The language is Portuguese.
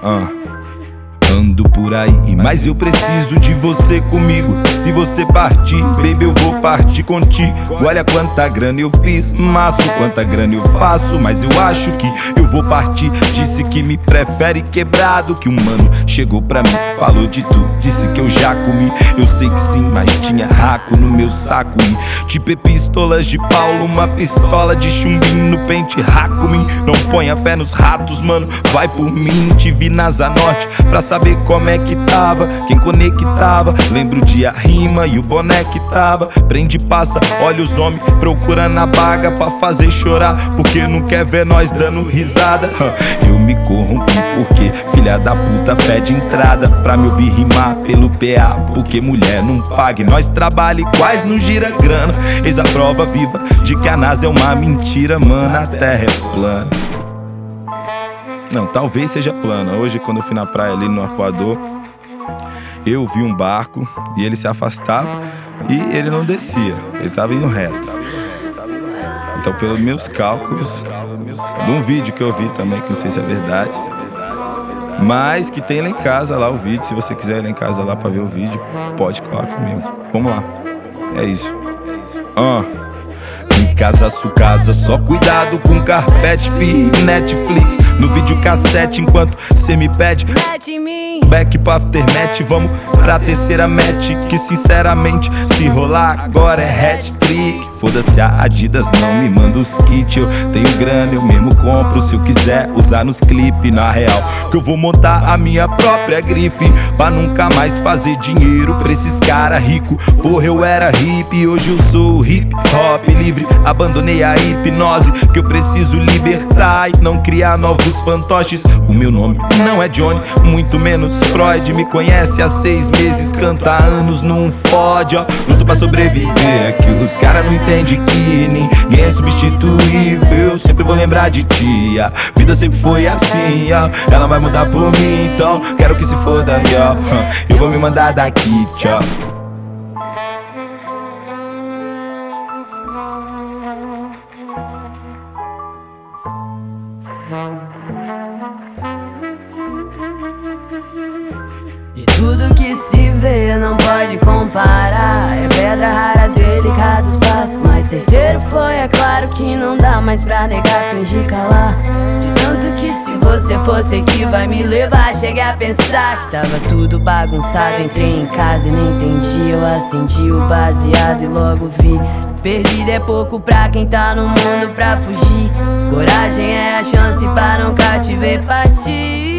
Ando por aí, mas eu preciso de você comigo. Se você partir, baby, eu vou partir contigo. Olha quanta grana eu fiz, maço, quanta grana eu faço. Mas eu acho que eu vou partir. Disse que me prefere quebrado. Que um mano chegou pra mim, falou de tu, disse que eu já comi. Eu sei que sim, mas tinha raco no meu saco. E tipo pistolas de Paulo, uma pistola de chumbinho no pente. Raco-me, não ponha fé nos ratos, mano, vai por mim. Te vi na Zanorte pra saber como é que tava, quem conectava. Lembro de a rima e o boné que tava. Prende, passa, olha os homens procurando a baga pra fazer chorar, porque não quer ver nós dando risada. Eu me corrompi porque filha da puta pede entrada pra me ouvir rimar pelo PA, porque mulher não paga e nós trabalha iguais, não gira grana. Eis a prova viva de que a NASA é uma mentira, mano, a terra é plana. Não, talvez seja plana. Hoje, quando eu fui na praia ali no Arpoador, eu vi um barco e ele se afastava e ele não descia, ele tava indo reto. Então, pelos meus cálculos, de um vídeo que eu vi também, que não sei se é verdade, mas que tem lá em casa lá o vídeo. Se você quiser ir lá em casa lá pra ver o vídeo, pode colar comigo. Vamos lá, é isso. Em casa, casa, só cuidado com carpete, fi, Netflix no videocassete enquanto cê me pede back pra aftermath. Vamos pra terceira match, que sinceramente se rolar agora é hat-trick. Foda-se a Adidas, não me manda os kits. Eu tenho grana, eu mesmo compro se eu quiser usar nos clipes. Na real, que eu vou montar a minha própria grife pra nunca mais fazer dinheiro pra esses cara rico. Porra, eu era hippie, hoje eu sou hip hop livre. Abandonei a hipnose, que eu preciso libertar e não criar novos fantoches. O meu nome não é Johnny, muito menos Freud. Me conhece há 6 meses, canta há anos, não fode, ó. Luto pra sobreviver, é que os cara não entendem que ninguém é substituível. Sempre vou lembrar de ti, a vida sempre foi assim, ó. Ela vai mudar por mim, então quero que se foda, ó. Eu vou me mandar daqui, tchau. De tudo que se vê não pode comparar. É pedra rara, delicado espaço, mas certeiro foi, é claro que não dá mais pra negar, fingir calar. De tanto que se você fosse que vai me levar, cheguei a pensar que tava tudo bagunçado. Entrei em casa e nem entendi, eu acendi o baseado e logo vi. Perdido é pouco pra quem tá no mundo pra fugir. Coragem é a chance pra nunca te ver partir.